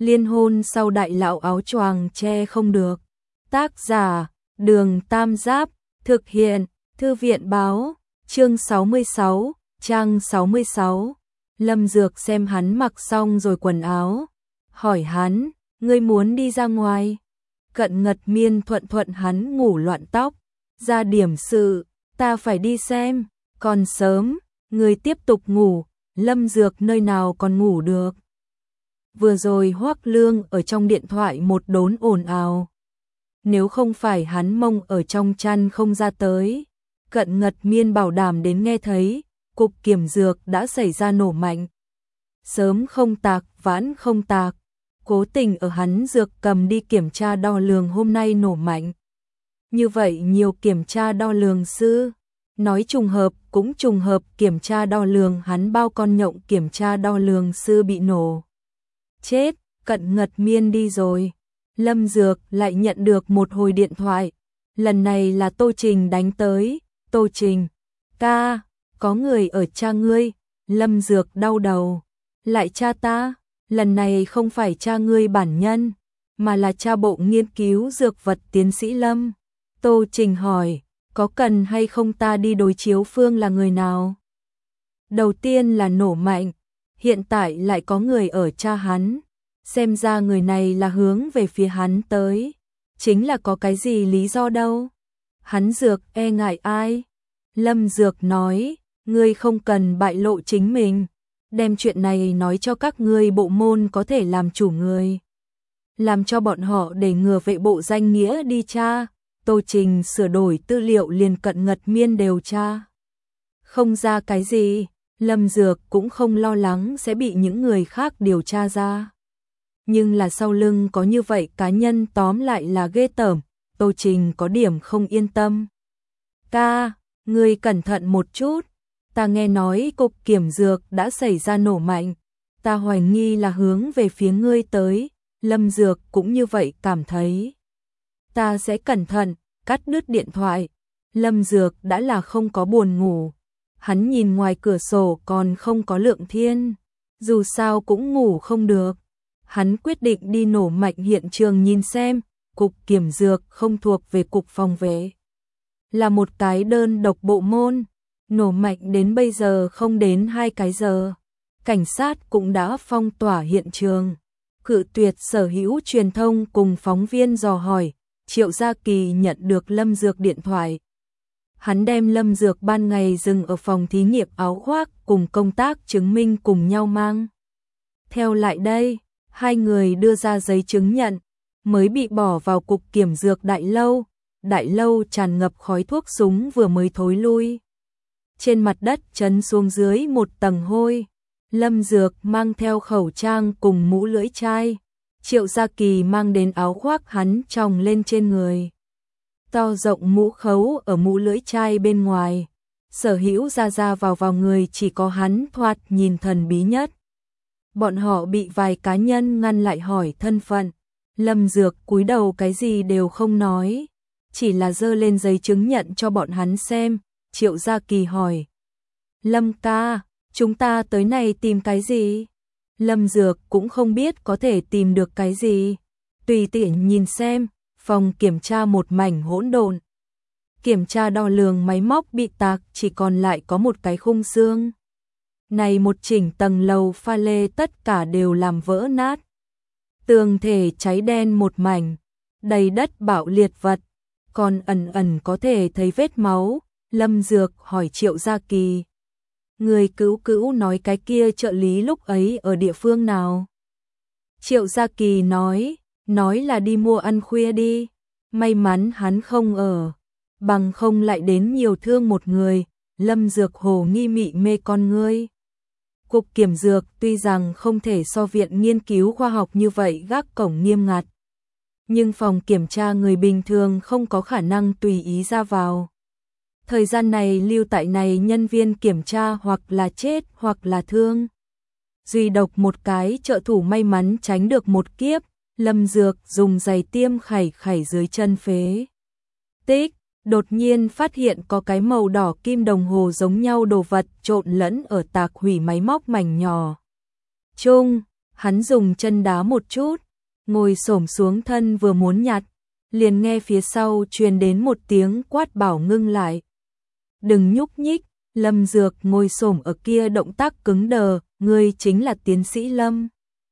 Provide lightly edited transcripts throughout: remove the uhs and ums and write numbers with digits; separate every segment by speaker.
Speaker 1: Liên hôn sau đại lão áo choàng che không được. Tác giả, Đường Tam Giáp, thực hiện, Thư viện báo, chương 66, trang 66. Lâm Dược xem hắn mặc xong rồi quần áo, hỏi hắn, ngươi muốn đi ra ngoài? Cận Ngật Miên thuận thuận hắn ngủ loạn tóc, ra điểm sự, ta phải đi xem, còn sớm, ngươi tiếp tục ngủ, Lâm Dược nơi nào còn ngủ được. Vừa rồi Hoắc Lương ở trong điện thoại một đốn ồn ào. Nếu không phải hắn mông ở trong chăn không ra tới, Cận Ngật Miên bảo đảm đến nghe thấy, cục kiểm dược đã xảy ra nổ mạnh. Sớm không tạc, vãn không tạc, cố tình ở hắn dược cầm đi kiểm tra đo lường hôm nay nổ mạnh. Như vậy nhiều kiểm tra đo lường sư, nói trùng hợp cũng trùng hợp, kiểm tra đo lường hắn bao con nhộng kiểm tra đo lường sư bị nổ. Chết, Cận Ngật Miên đi rồi. Lâm Dược lại nhận được một hồi điện thoại, lần này là Tô Trình đánh tới. Tô Trình, ca, có người ở cha ngươi. Lâm Dược đau đầu, lại cha ta, lần này không phải cha ngươi bản nhân, mà là cha bộ nghiên cứu dược vật tiến sĩ Lâm. Tô Trình hỏi, có cần hay không ta đi đối chiếu Phương là người nào? Đầu tiên là nổ mạnh, hiện tại lại có người ở cha hắn, xem ra người này là hướng về phía hắn tới, chính là có cái gì lý do đâu. Hắn Dược e ngại ai? Lâm Dược nói, ngươi không cần bại lộ chính mình, đem chuyện này nói cho các ngươi bộ môn có thể làm chủ người, làm cho bọn họ để ngừa vệ bộ danh nghĩa đi tra. Tô Trình sửa đổi tư liệu liền Cận Ngật Miên đều tra không ra cái gì, Lâm Dược cũng không lo lắng sẽ bị những người khác điều tra ra. Nhưng là sau lưng có như vậy cá nhân tóm lại là ghê tởm, Tô Trình có điểm không yên tâm. Ca, ngươi cẩn thận một chút, ta nghe nói cục kiểm dược đã xảy ra nổ mạnh, ta hoài nghi là hướng về phía ngươi tới. Lâm Dược cũng như vậy cảm thấy. Ta sẽ cẩn thận, cắt đứt điện thoại. Lâm Dược đã là không có buồn ngủ, hắn nhìn ngoài cửa sổ còn không có lượng thiên, dù sao cũng ngủ không được. Hắn quyết định đi nổ mạnh hiện trường nhìn xem, cục kiểm dược không thuộc về cục phòng vệ, là một cái đơn độc bộ môn, nổ mạnh đến bây giờ không đến 2 cái giờ. Cảnh sát cũng đã phong tỏa hiện trường, cự tuyệt sở hữu truyền thông cùng phóng viên dò hỏi. Triệu Gia Kỳ nhận được Lâm Dược điện thoại. Hắn đem Lâm Dược ban ngày dừng ở phòng thí nghiệm áo khoác cùng công tác chứng minh cùng nhau mang theo lại đây. Hai người đưa ra giấy chứng nhận, mới bị bỏ vào cục kiểm dược đại lâu. Đại lâu tràn ngập khói thuốc súng vừa mới thối lui. Trên mặt đất chấn xuống dưới một tầng hôi. Lâm Dược mang theo khẩu trang cùng mũ lưỡi chai. Triệu Gia Kỳ mang đến áo khoác hắn tròng lên trên người. To rộng mũ khấu ở mũ lưỡi chai bên ngoài. Sở hữu ra vào người chỉ có hắn thoạt nhìn thần bí nhất. Bọn họ bị vài cá nhân ngăn lại hỏi thân phận. Lâm Dược cúi đầu cái gì đều không nói, chỉ là giơ lên giấy chứng nhận cho bọn hắn xem. Triệu Gia Kỳ hỏi, Lâm ca, chúng ta tới này tìm cái gì? Lâm Dược cũng không biết có thể tìm được cái gì, tùy tiện nhìn xem. Phòng kiểm tra một mảnh hỗn độn, kiểm tra đo lường máy móc bị tạc, chỉ còn lại có một cái khung xương. Này một chỉnh tầng lầu pha lê tất cả đều làm vỡ nát. Tường thể cháy đen một mảnh, đầy đất bạo liệt vật, còn ẩn ẩn có thể thấy vết máu. Lâm Dược hỏi Triệu Gia Kỳ, người cứu nói cái kia trợ lý lúc ấy ở địa phương nào? Triệu Gia Kỳ nói là đi mua ăn khuya đi, may mắn hắn không ở, bằng không lại đến nhiều thương một người. Lâm Dược hồ nghi mị mê con ngươi. Cục kiểm dược tuy rằng không thể so viện nghiên cứu khoa học như vậy gác cổng nghiêm ngặt, nhưng phòng kiểm tra người bình thường không có khả năng tùy ý ra vào. Thời gian này lưu tại này nhân viên kiểm tra hoặc là chết hoặc là thương. Duy độc một cái trợ thủ may mắn tránh được một kiếp. Lâm Dược dùng giày tiêm khảy dưới chân phế tích, đột nhiên phát hiện có cái màu đỏ kim đồng hồ giống nhau đồ vật trộn lẫn ở tạc hủy máy móc mảnh nhỏ chung. Hắn dùng chân đá một chút, ngồi xổm xuống thân vừa muốn nhặt, liền nghe phía sau truyền đến một tiếng quát bảo ngưng lại. Đừng nhúc nhích. Lâm Dược ngồi xổm ở kia động tác cứng đờ, ngươi chính là tiến sĩ Lâm.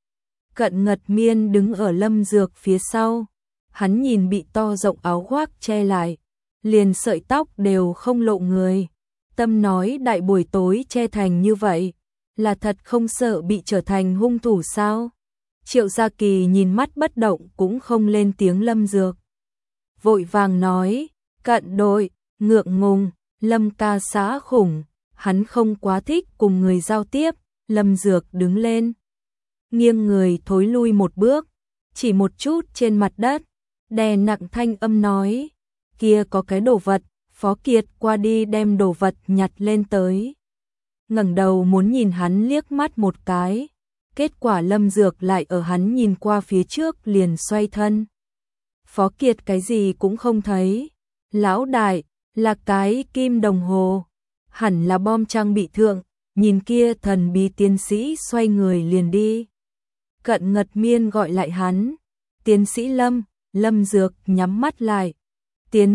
Speaker 1: Cận Ngật Miên đứng ở Lâm Dược phía sau, hắn nhìn bị to rộng áo khoác che lại, liền sợi tóc đều không lộ người. Tâm nói đại buổi tối che thành như vậy, là thật không sợ bị trở thành hung thủ sao? Triệu Gia Kỳ nhìn mắt bất động cũng không lên tiếng. Lâm Dược vội vàng nói, Cận đội, ngượng ngùng. Lâm ca xã khủng, hắn không quá thích cùng người giao tiếp. Lâm Dược đứng lên, nghiêng người thối lui một bước, chỉ một chút trên mặt đất, đè nặng thanh âm nói, kia có cái đồ vật. Phó Kiệt qua đi đem đồ vật nhặt lên tới. Ngẩng đầu muốn nhìn hắn liếc mắt một cái, kết quả Lâm Dược lại ở hắn nhìn qua phía trước liền xoay thân. Phó Kiệt cái gì cũng không thấy. Lão đại, là cái kim đồng hồ, hẳn là bom trang bị thượng. Nhìn kia thần bí tiến sĩ xoay người liền đi. Cận Ngật Miên gọi lại hắn, tiến sĩ Lâm. Lâm Dược nhắm mắt lại, tiến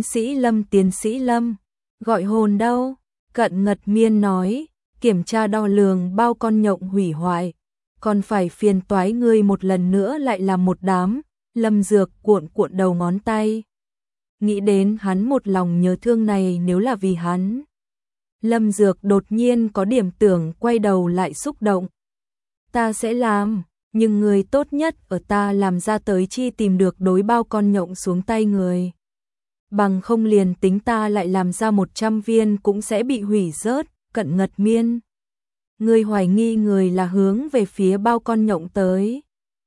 Speaker 1: sĩ Lâm, gọi hồn đâu? Cận Ngật Miên nói, kiểm tra đo lường bao con nhộng hủy hoại, còn phải phiền toái ngươi một lần nữa lại làm một đám. Lâm Dược cuộn cuộn đầu ngón tay, nghĩ đến hắn một lòng nhớ thương này nếu là vì hắn. Lâm Dược đột nhiên có điểm tưởng quay đầu lại xúc động. Ta sẽ làm, nhưng người tốt nhất ở ta làm ra tới chi tìm được đối bao con nhộng xuống tay người. Bằng không liền tính ta lại làm ra 100 viên cũng sẽ bị hủy rớt. Cận Ngật Miên, người hoài nghi người là hướng về phía bao con nhộng tới.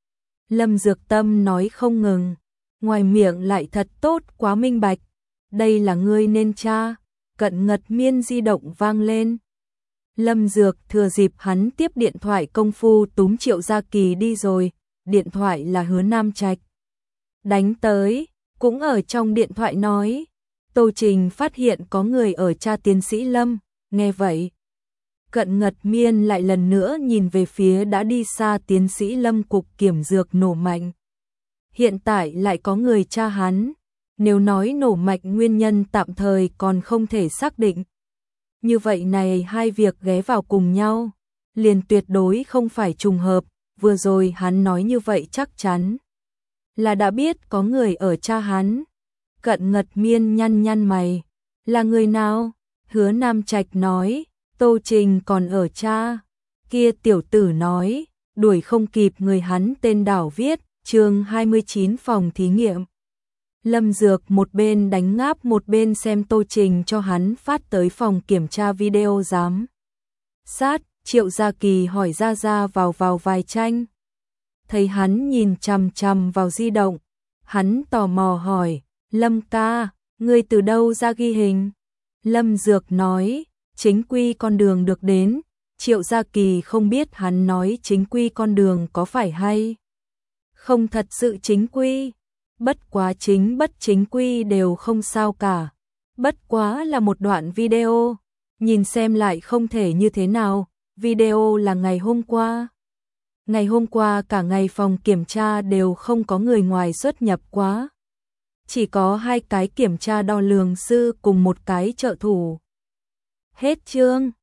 Speaker 1: Lâm Dược tâm nói không ngừng, ngoài miệng lại thật tốt quá minh bạch. Đây là ngươi nên tra. Cận Ngật Miên di động vang lên. Lâm Dược thừa dịp hắn tiếp điện thoại công phu túm Triệu Gia Kỳ đi rồi. Điện thoại là Hứa Nam Trạch đánh tới, cũng ở trong điện thoại nói, Tô Trình phát hiện có người ở tra tiến sĩ Lâm. Nghe vậy, Cận Ngật Miên lại lần nữa nhìn về phía đã đi xa tiến sĩ Lâm. Cục kiểm dược nổ mạnh, hiện tại lại có người tra hắn. Nếu nói nổ mạnh nguyên nhân tạm thời còn không thể xác định, như vậy này hai việc ghé vào cùng nhau, liền tuyệt đối không phải trùng hợp. Vừa rồi hắn nói như vậy chắc chắn là đã biết có người ở tra hắn. Cận Ngật Miên nhăn nhăn mày, là người nào? Hứa Nam Trạch nói, Tô Trình còn ở tra. Kia tiểu tử nói, đuổi không kịp người hắn tên đảo viết, chương 29 phòng thí nghiệm. Lâm Dược một bên đánh ngáp một bên xem Tô Trình cho hắn phát tới phòng kiểm tra video giám sát. Triệu Gia Kỳ hỏi ra vào vài tranh, thấy hắn nhìn chằm chằm vào di động, hắn tò mò hỏi, Lâm ca, ngươi từ đâu ra ghi hình? Lâm Dược nói, chính quy con đường được đến. Triệu Gia Kỳ không biết hắn nói chính quy con đường có phải hay không thật sự chính quy. Bất quá bất chính quy đều không sao cả. Bất quá là một đoạn video, nhìn xem lại không thể như thế nào. Video là ngày hôm qua. Ngày hôm qua cả ngày phòng kiểm tra đều không có người ngoài xuất nhập quá. Chỉ có 2 cái kiểm tra đo lường sư cùng 1 cái trợ thủ. Hết chương.